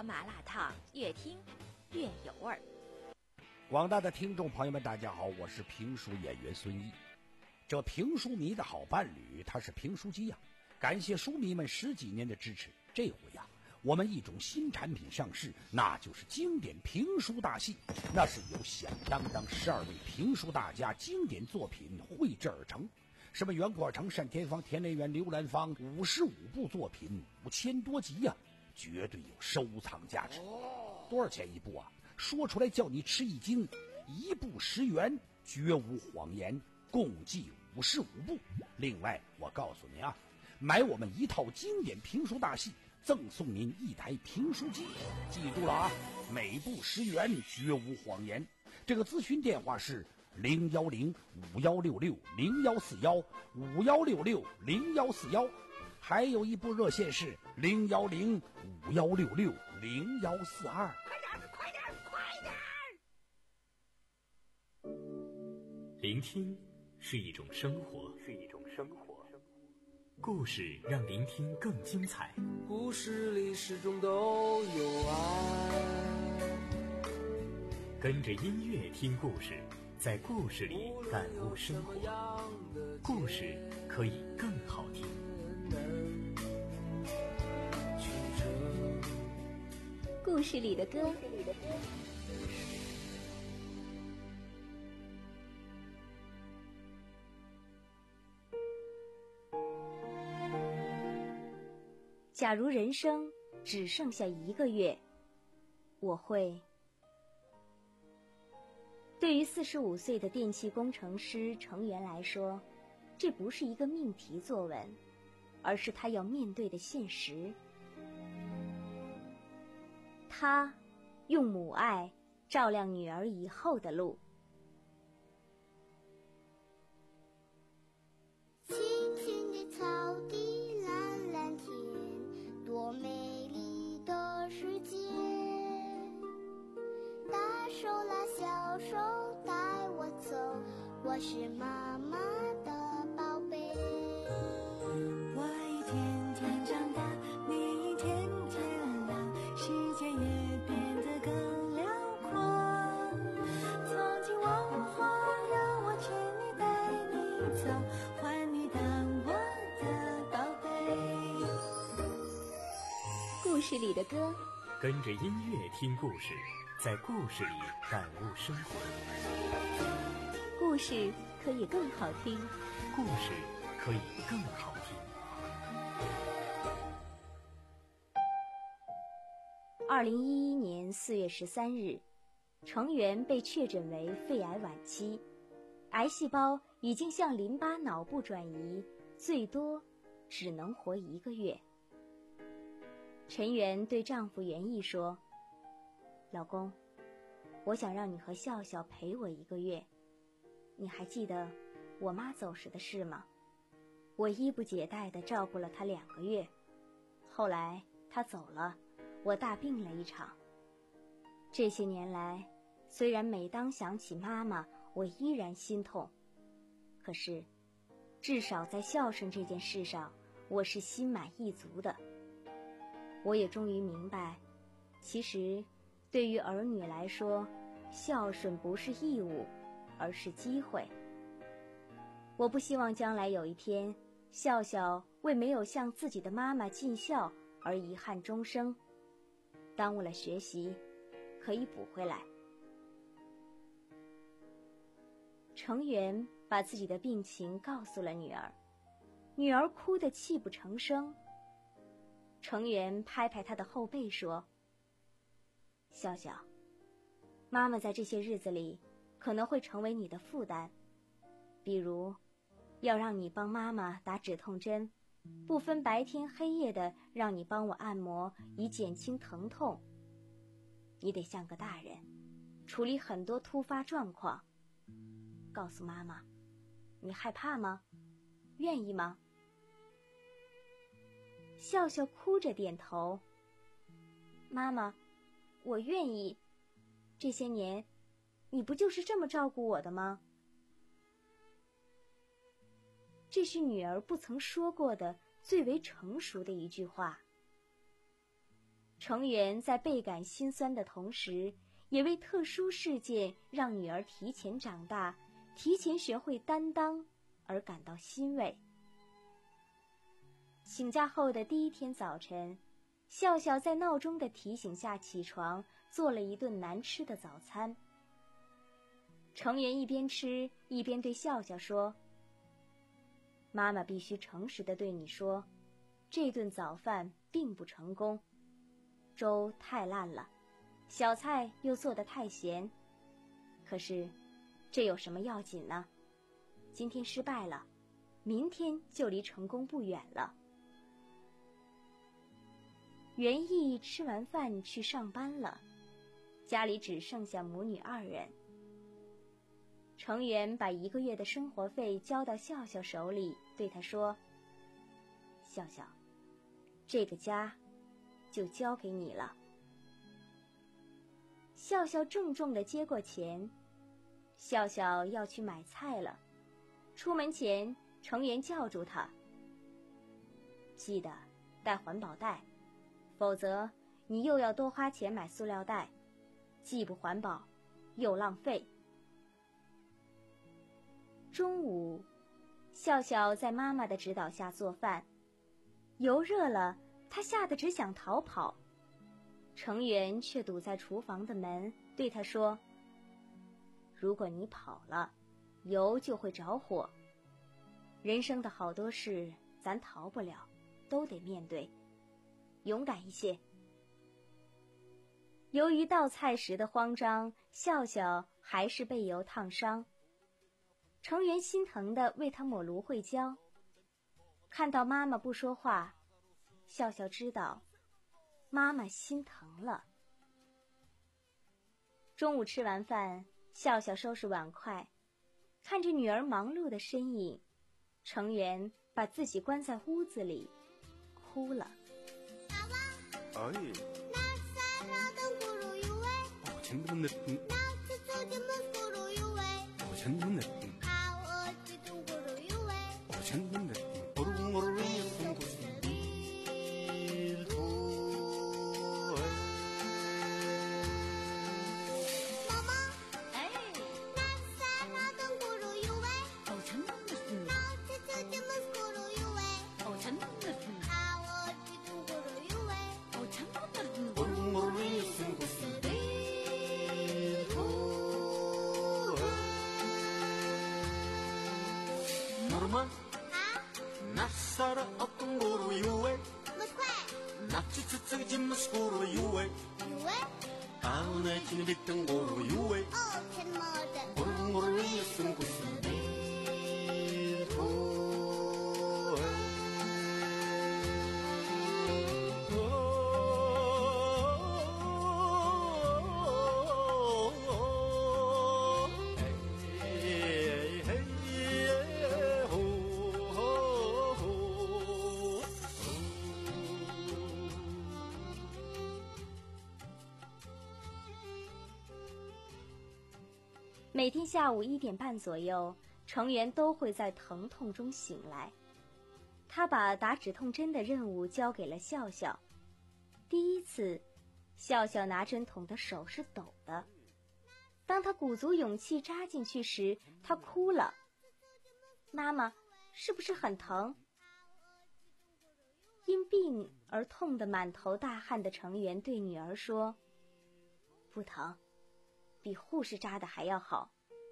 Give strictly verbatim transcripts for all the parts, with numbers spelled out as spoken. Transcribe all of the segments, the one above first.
麻辣烫，越听越有味儿。 广大的听众朋友们，大家好，我是评书演员孙毅。这评书迷的好伴侣，他是评书机呀、啊。感谢书迷们十几年的支持，这回呀、啊，我们一种新产品上市，那就是经典评书大戏。那是由响当当十二位评书大家经典作品绘制而成。什么袁阔成、单田芳、田连元、刘兰芳，五十五部作品，五千多集呀、啊，绝对有收藏价值。多少钱一部啊？说出来叫你吃一惊，一部十元，绝无谎言，共计五十五部。另外，我告诉你啊，买我们一套经典评书大戏，赠送您一台评书机。记住了啊，每部十元，绝无谎言。这个咨询电话是零幺零五幺六六零幺四幺五幺六六零幺四幺，还有一部热线是零幺零五幺六六零幺四二。 快点，快点！ 聆听是一种生活，是一种生活。故事让聆听更精彩。 故事里始终都有爱。 跟着音乐听故事，在故事里感悟生活。故事可以更好听。 故事里的歌。假如人生只剩下一个月，我会。对于四十五岁的电气工程师程元来说，这不是一个命题作文，而是他要面对的现实。他用母爱照亮女儿以后的路。 青青的草地，蓝蓝天，多美丽的世界。大手拉小手带我走，我是妈妈的宝贝。 我一天天长大，你一天天老，世界也变得更辽阔。从今往后，让我牵你带你走，换你当我的宝贝。 故事里的歌， 跟着音乐听故事，在故事里感悟生活。 故事可以更好听， 故事可以更好听。 二零一一年四月十三日，程元被确诊为肺癌晚期，癌细胞已经向淋巴脑部转移，最多只能活一个月。陈元对丈夫袁毅说：“老公，我想让你和笑笑陪我一个月。你还记得我妈走时的事吗？我衣不解带地照顾了她两个月，后来她走了，我大病了一场。这些年来，虽然每当想起妈妈，我依然心痛，可是至少在孝顺这件事上，我是心满意足的。我也终于明白，其实对于儿女来说，孝顺不是义务，而是机会。我不希望将来有一天，笑笑为没有向自己的妈妈尽孝而遗憾终生，耽误了学习，可以补回来。程元把自己的病情告诉了女儿，女儿哭得泣不成声。程元拍拍她的后背说：“笑笑，妈妈在这些日子里可能会成为你的负担，比如要让你帮妈妈打止痛针，不分白天黑夜的让你帮我按摩，以减轻疼痛。你得像个大人，处理很多突发状况。告诉妈妈，你害怕吗？愿意吗？”笑笑哭着点头：“妈妈，我愿意。这些年，你不就是这么照顾我的吗？”这是女儿不曾说过的最为成熟的一句话。 程媛在倍感心酸的同时，也为特殊事件让女儿提前长大，提前学会担当而感到欣慰。请假后的第一天早晨，笑笑在闹钟的提醒下起床，做了一顿难吃的早餐。程媛一边吃一边对笑笑说：“妈妈必须诚实地对你说，这顿早饭并不成功，粥太烂了，小菜又做得太咸。可是，这有什么要紧呢？今天失败了，明天就离成功不远了。”袁毅吃完饭去上班了，家里只剩下母女二人。程媛把一个月的生活费交到笑笑手里，对他说：“笑笑，这个家就交给你了。”笑笑郑重地接过钱。笑笑要去买菜了，出门前程媛叫住他：“记得带环保袋，否则你又要多花钱买塑料袋，既不环保又浪费。”中午，笑笑在妈妈的指导下做饭，油热了，她吓得只想逃跑。程媛却堵在厨房的门，对她说：“如果你跑了，油就会着火。人生的好多事咱逃不了，都得面对，勇敢一些。”由于倒菜时的慌张，笑笑还是被油烫伤。程媛心疼地为他抹芦荟胶。看到妈妈不说话，笑笑知道妈妈心疼了。中午吃完饭，笑笑收拾碗筷，看着女儿忙碌的身影，程媛把自己关在屋子里，哭了。 哎， 每天下午一点半左右，程媛都会在疼痛中醒来。他把打止痛针的任务交给了笑笑。第一次，笑笑拿针筒的手是抖的。当他鼓足勇气扎进去时，他哭了：“妈妈，是不是很疼？”因病而痛得满头大汗的程媛对女儿说：“不疼，比护士扎的还要好。”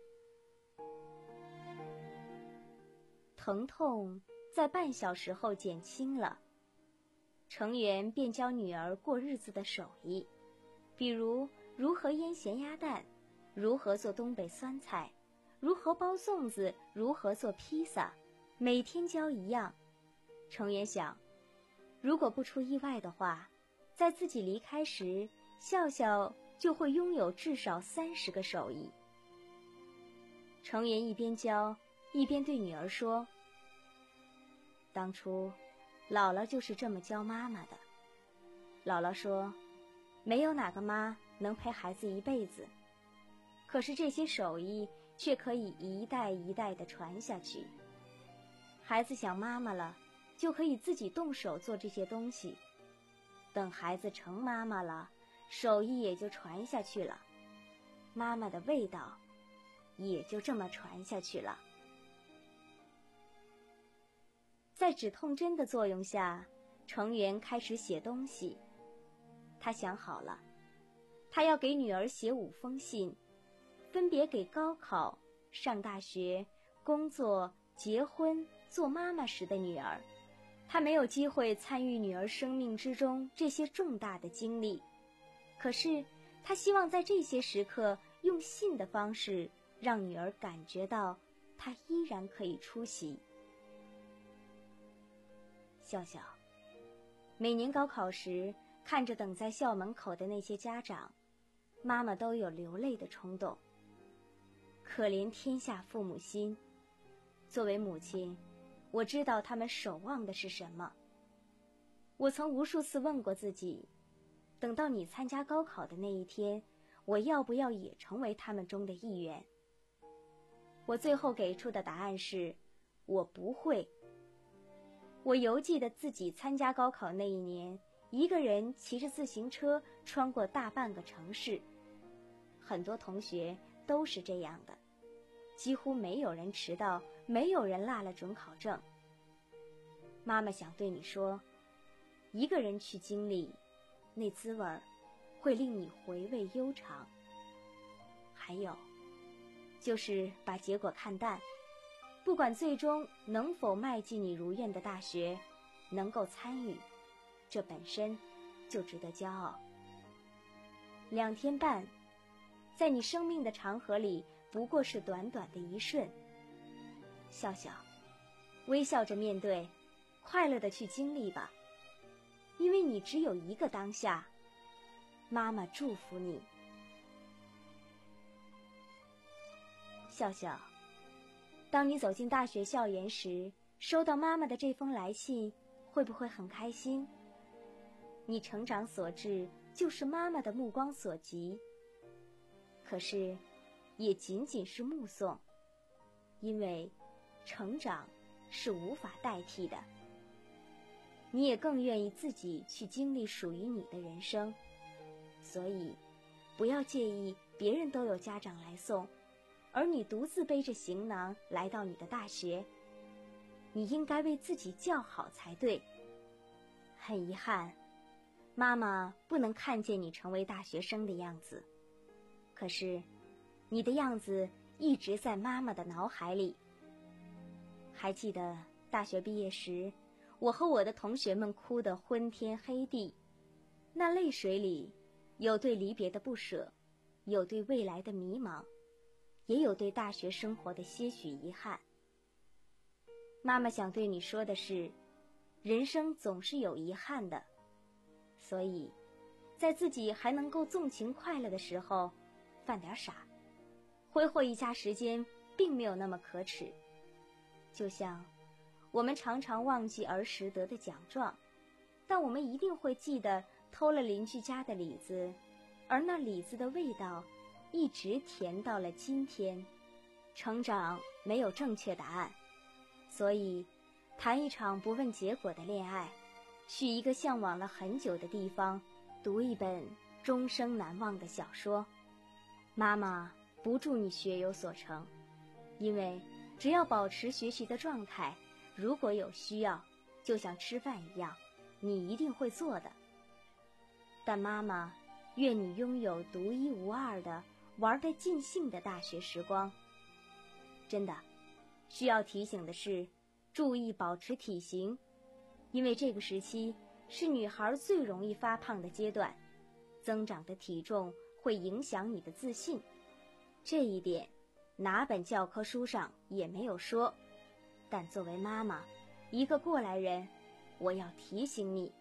疼痛在半小时后减轻了，程媛便教女儿过日子的手艺，比如如何腌咸鸭蛋，如何做东北酸菜，如何包粽子，如何做披萨，每天教一样。程媛想，如果不出意外的话，在自己离开时，笑笑就会拥有至少三十个手艺。程媛一边教，一边对女儿说：“当初，姥姥就是这么教妈妈的。姥姥说，没有哪个妈能陪孩子一辈子，可是这些手艺却可以一代一代地传下去。孩子想妈妈了，就可以自己动手做这些东西。 等孩子成妈妈了，手艺也就传下去了，妈妈的味道也就这么传下去了。在止痛针的作用下，程媛开始写东西。他想好了，他要给女儿写五封信，分别给高考、上大学、工作、结婚、做妈妈时的女儿。他没有机会参与女儿生命之中这些重大的经历，可是他希望在这些时刻用信的方式让女儿感觉到他依然可以出席。笑笑，每年高考时，看着等在校门口的那些家长，妈妈都有流泪的冲动。可怜天下父母心，作为母亲，我知道他们守望的是什么。我曾无数次问过自己，等到你参加高考的那一天，我要不要也成为他们中的一员？我最后给出的答案是，我不会。我犹记得自己参加高考那一年，一个人骑着自行车穿过大半个城市，很多同学都是这样的，几乎没有人迟到，没有人落了准考证。妈妈想对你说，一个人去经历，那滋味儿会令你回味悠长。还有，就是把结果看淡，不管最终能否迈进你如愿的大学，能够参与，这本身就值得骄傲。两天半，在你生命的长河里，不过是短短的一瞬。笑笑，微笑着面对，快乐地去经历吧，因为你只有一个当下。妈妈祝福你。笑笑，当你走进大学校园时，收到妈妈的这封来信，会不会很开心？你成长所致，就是妈妈的目光所及。可是，也仅仅是目送，因为成长是无法代替的。你也更愿意自己去经历属于你的人生，所以不要介意别人都有家长来送，而你独自背着行囊来到你的大学，你应该为自己叫好才对。很遗憾，妈妈不能看见你成为大学生的样子，可是你的样子一直在妈妈的脑海里。还记得大学毕业时，我和我的同学们哭得昏天黑地，那泪水里有对离别的不舍，有对未来的迷茫，也有对大学生活的些许遗憾。妈妈想对你说的是，人生总是有遗憾的，所以在自己还能够纵情快乐的时候，犯点傻，挥霍一下时间，并没有那么可耻。就像我们常常忘记儿时得的奖状，但我们一定会记得偷了邻居家的李子，而那李子的味道一直甜到了今天。成长没有正确答案，所以谈一场不问结果的恋爱，去一个向往了很久的地方，读一本终生难忘的小说。妈妈不祝你学有所成，因为只要保持学习的状态，如果有需要，就像吃饭一样，你一定会做的。但妈妈愿你拥有独一无二的玩得尽兴的大学时光。真的，需要提醒的是，注意保持体型，因为这个时期是女孩最容易发胖的阶段，增长的体重会影响你的自信。这一点哪本教科书上也没有说，但作为妈妈，一个过来人，我要提醒你。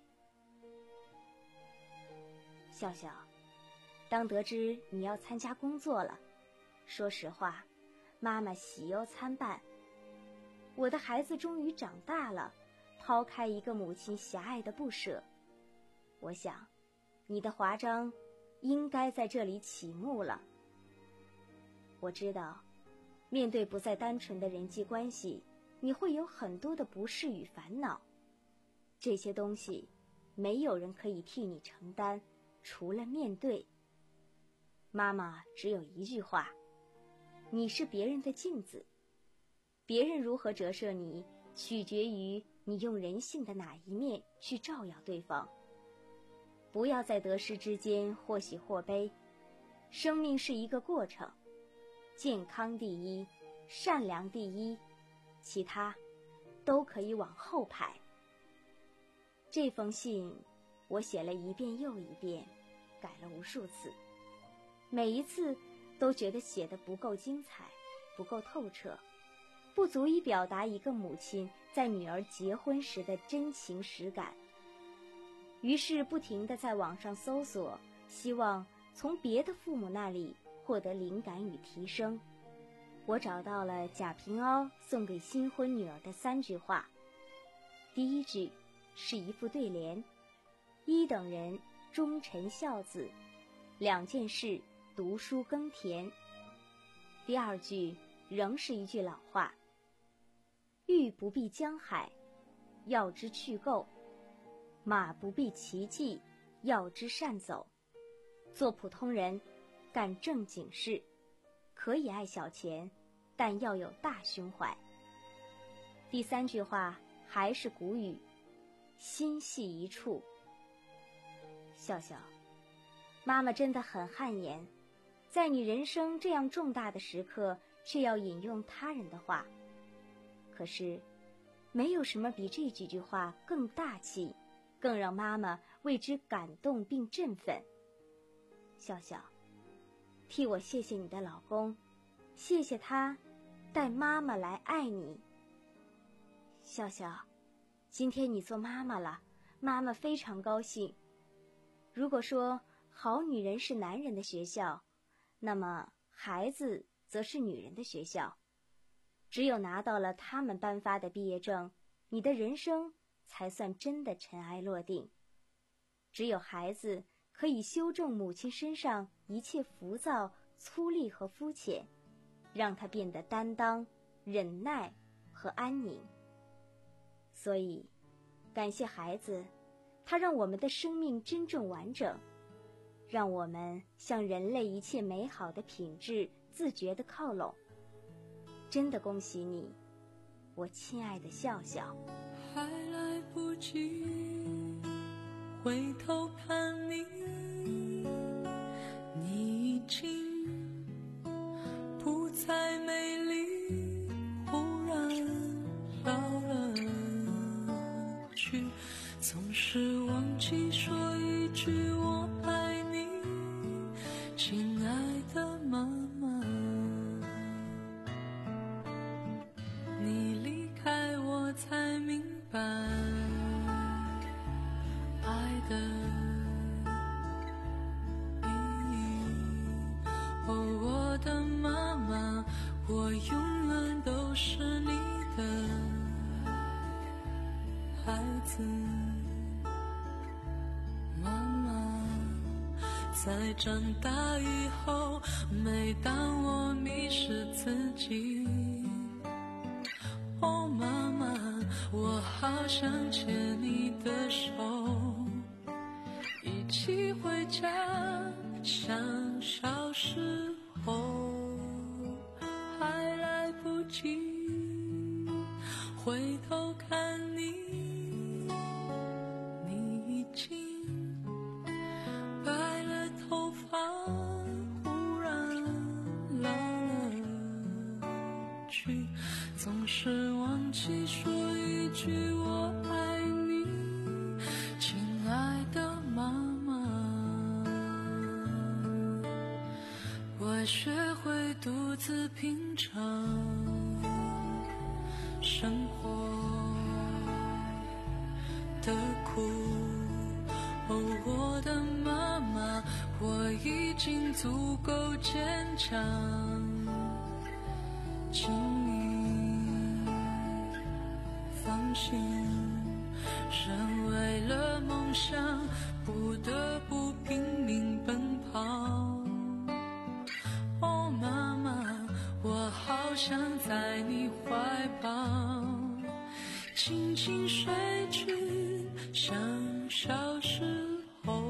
笑笑，当得知你要参加工作了，说实话，妈妈喜忧参半。我的孩子终于长大了，抛开一个母亲狭隘的不舍，我想，你的华章应该在这里启幕了。我知道，面对不再单纯的人际关系，你会有很多的不适与烦恼，这些东西没有人可以替你承担，除了面对。妈妈只有一句话：你是别人的镜子，别人如何折射你，取决于你用人性的哪一面去照耀对方。不要在得失之间或喜或悲，生命是一个过程，健康第一，善良第一，其他都可以往后排。这封信我写了一遍又一遍，改了无数次，每一次都觉得写得不够精彩，不够透彻，不足以表达一个母亲在女儿结婚时的真情实感。于是不停地在网上搜索，希望从别的父母那里获得灵感与提升。我找到了贾平凹送给新婚女儿的三句话。第一句是一副对联：一等人忠臣孝子，两件事读书耕田。第二句仍是一句老话：欲不避江海，要知去垢；马不避其迹，要知善走。做普通人，干正经事，可以爱小钱，但要有大胸怀。第三句话还是古语：心系一处。笑笑，妈妈真的很汗颜，在你人生这样重大的时刻，却要引用他人的话。可是，没有什么比这几句话更大气，更让妈妈为之感动并振奋。笑笑，替我谢谢你的老公，谢谢他带妈妈来爱你。笑笑，今天你做妈妈了，妈妈非常高兴。如果说好女人是男人的学校，那么孩子则是女人的学校。只有拿到了他们颁发的毕业证，你的人生才算真的尘埃落定。只有孩子可以修正母亲身上一切浮躁、粗粝和肤浅，让她变得担当、忍耐和安宁。所以，感谢孩子，他让我们的生命真正完整，让我们向人类一切美好的品质自觉地靠拢。真的恭喜你，我亲爱的笑笑。 还来不及回头看你，你已经不再美丽，忽然老了去，总是忘记说一句我爱你，亲爱的妈妈。你离开我才明白爱的意义。哦，我的妈妈，我永远都是你的孩子。妈妈，在长大以后，每当我迷失自己，哦，妈妈，我好想牵你的手，一起回家，像小时候。还来不及回头看你，你已经白了头发，忽然老了去，总是忘记说一句我爱你，亲爱的妈妈。我学会独自品尝生活的苦。哦，我的妈妈，我已经足够坚强，请你放心，人为了梦想不得不拼命奔跑。哦，妈妈，我好想在你怀抱轻轻睡去，像小时候。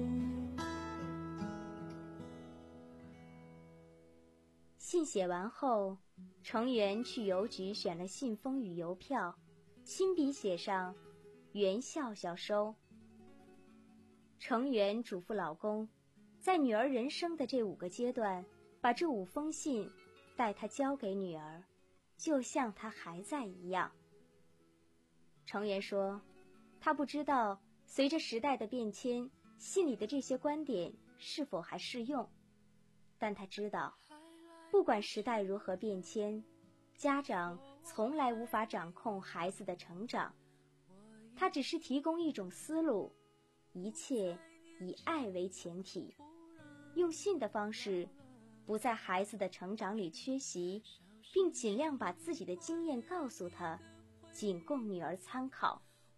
信写完后，程媛去邮局选了信封与邮票，亲笔写上袁笑笑收。程媛嘱咐老公，在女儿人生的这五个阶段，把这五封信带她交给女儿，就像她还在一样。程媛说，她不知道随着时代的变迁，信里的这些观点是否还适用，但她知道不管时代如何变迁，家长从来无法掌控孩子的成长，他只是提供一种思路，一切以爱为前提，用信的方式，不在孩子的成长里缺席，并尽量把自己的经验告诉他，仅供女儿参考。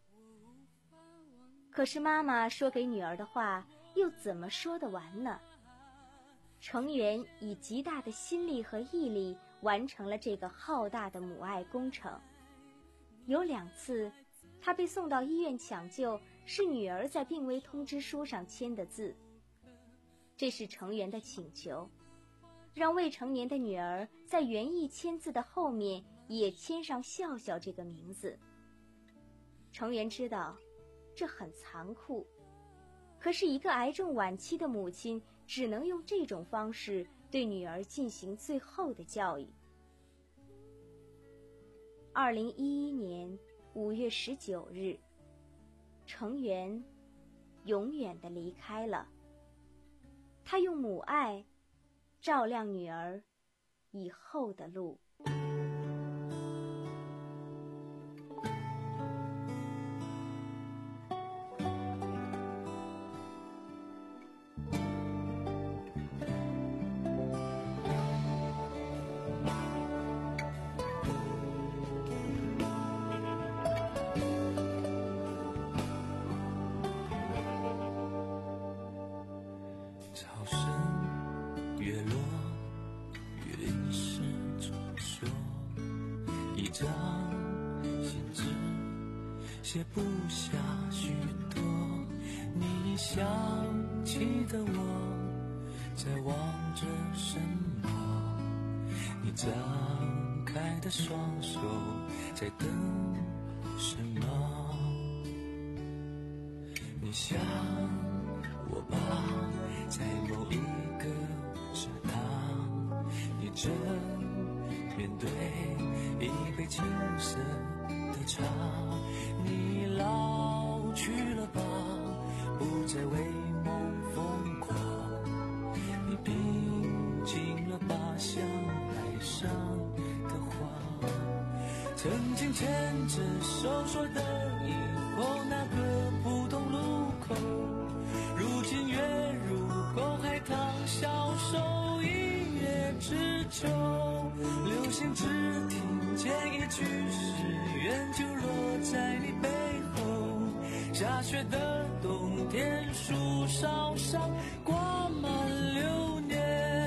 可是妈妈说给女儿的话，又怎么说得完呢？程媛以极大的心力和毅力完成了这个浩大的母爱工程。有两次，她被送到医院抢救，是女儿在病危通知书上签的字。这是程媛的请求，让未成年的女儿在原意签字的后面也签上笑笑这个名字。程媛知道，这很残酷，可是一个癌症晚期的母亲只能用这种方式对女儿进行最后的教育。二零一一年五月十九日，程媛永远地离开了。她用母爱照亮女儿以后的路。 潮声月落，雨淋湿传说，一张信纸写不下许多。你想起的我，在望着什么？你张开的双手，在等什么？你想我吧，在某一个池塘，你正面对一杯青涩的茶。你老去了吧，不再为梦疯狂。你拼尽了吧，像海上的花。曾经牵着手说的以后那个普通路口，如今跃入沟海棠，消瘦一叶知秋。流星只听见一句誓愿，就落在你背后。下雪的冬天，树梢上挂满流年。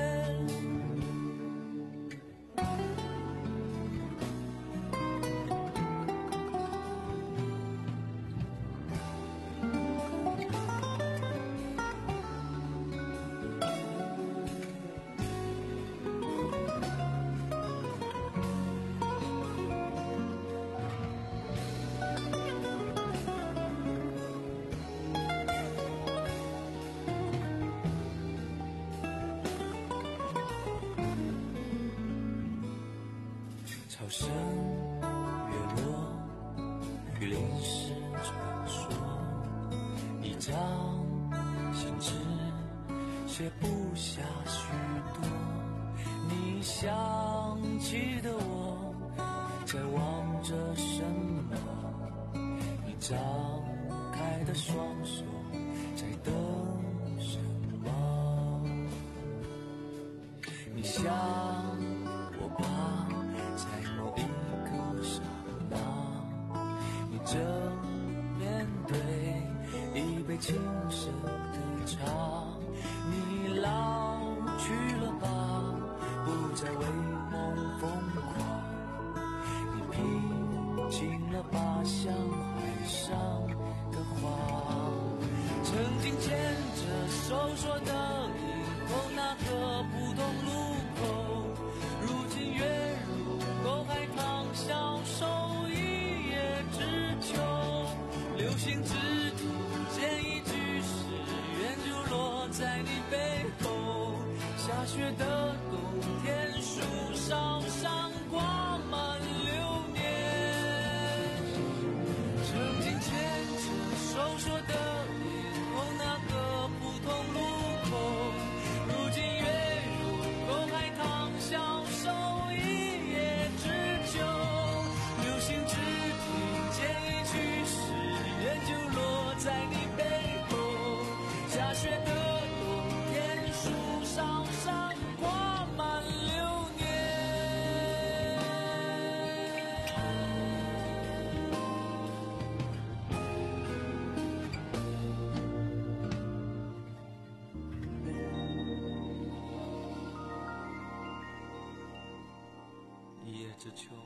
潮声月落，雨淋湿传说，一张信纸写不下许多。你想起的我，在望着什么？你张开的双手，在等什么？你想我吧，在某一个刹那，你正面对一杯青涩的茶。你老去了吧，不再为梦疯狂。你拼尽了吧，像海上的花。 在你背后。下雪的冬天，树梢上挂满流年。曾经牵着手说的连同那个普通路口，如今月如沟海棠消瘦一叶知秋。流星只听见一句誓言，就落在你背后。下雪的冬天，树梢上挂满流年。一叶知秋。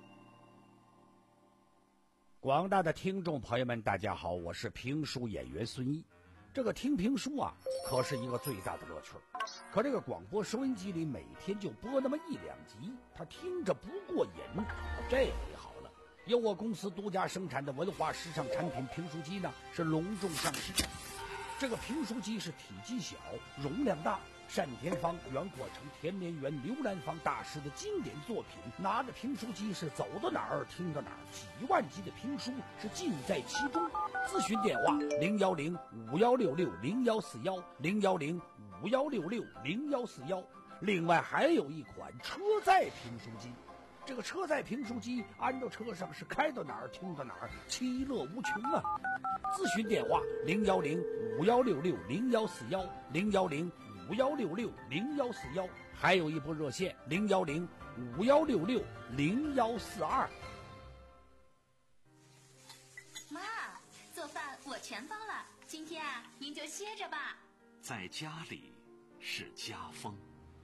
广大的听众朋友们，大家好，我是评书演员孙毅。这个听评书啊，可是一个最大的乐趣。可这个广播收音机里每天就播那么一两集，他听着不过瘾。这回好了，由我公司独家生产的文化时尚产品评书机呢，是隆重上市。这个评书机是体积小，容量大，单田芳、袁国成、田连元、刘兰芳大师的经典作品。拿着评书机是走到哪儿听到哪儿，几万集的评书是尽在其中。咨询电话零幺零五幺六六零幺四幺零幺零五幺六六零幺四幺。另外还有一款车载评书机，这个车载评书机安到车上是开到哪儿听到哪儿，其乐无穷啊！咨询电话零幺零五幺六六零幺四幺零幺零五幺六六零幺四幺，还有一部热线零幺零五幺六六零幺四二。 妈，做饭我全包了，今天啊，您就歇着吧。 在家里是家风。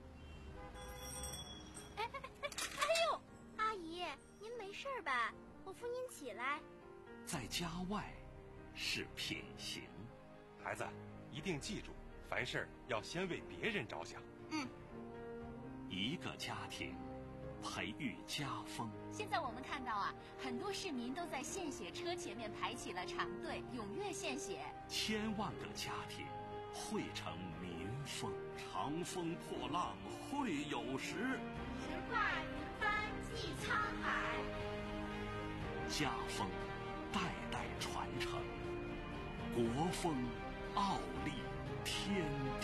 哎哎哎哎呦，阿姨，您没事吧？我扶您起来。 在家外是品行。 孩子，一定记住，凡事要先为别人着想。 嗯。 一个家庭培育家风。 现在我们看到啊，很多市民都在献血车前面排起了长队，踊跃献血。 千万个家庭汇成民风。长风破浪会有时， 直挂云帆济沧海。 家风代代传承，国风傲立天地。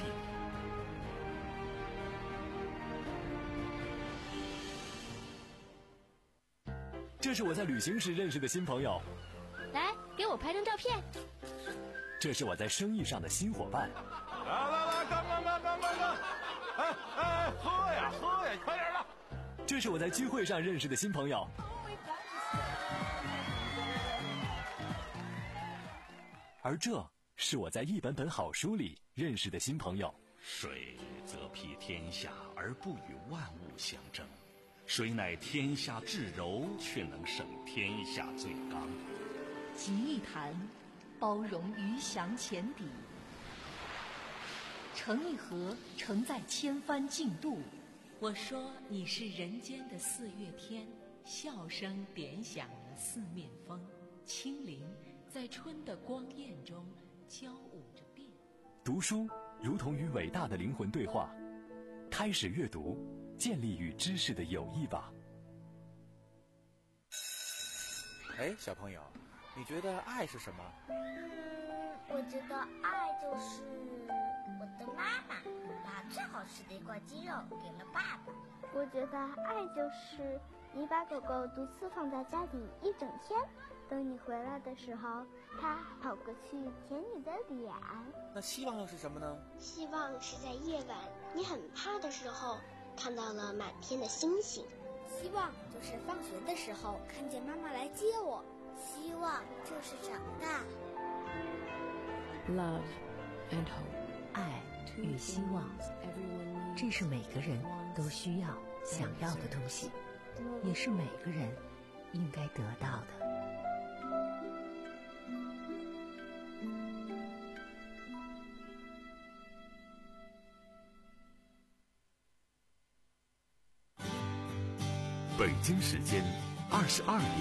这是我在旅行时认识的新朋友， 来，给我拍张照片。 这是我在生意上的新伙伴。 来来来，干干干干干干！哎哎，喝呀喝呀，快点的！ 这是我在聚会上认识的新朋友。而这是我在一本本好书里认识的新朋友。 水则披天下而不与万物相争，水乃天下至柔，却能胜天下最刚。 集一坛，包容鱼翔浅底；盛一盒，盛在千帆竞渡。 我说你是人间的四月天，笑声点响了四面风，清灵在春的光艳中交舞着变。 读书如同与伟大的灵魂对话，开始阅读，建立与知识的友谊吧。 哎，小朋友，你觉得爱是什么？ 嗯，我觉得爱就是我的妈妈把最好吃的一块鸡肉给了爸爸。 我觉得爱就是你把狗狗独自放在家里一整天，等你回来的时候，它跑过去舔你的脸。 那希望又是什么呢？ 希望是在夜晚你很怕的时候，看到了满天的星星。 希望就是放学的时候看见妈妈来接我。希望就是长大。 Love and hope， 爱与希望，这是每个人都需要、想要的东西，也是每个人应该得到的。 北京时间二十二点。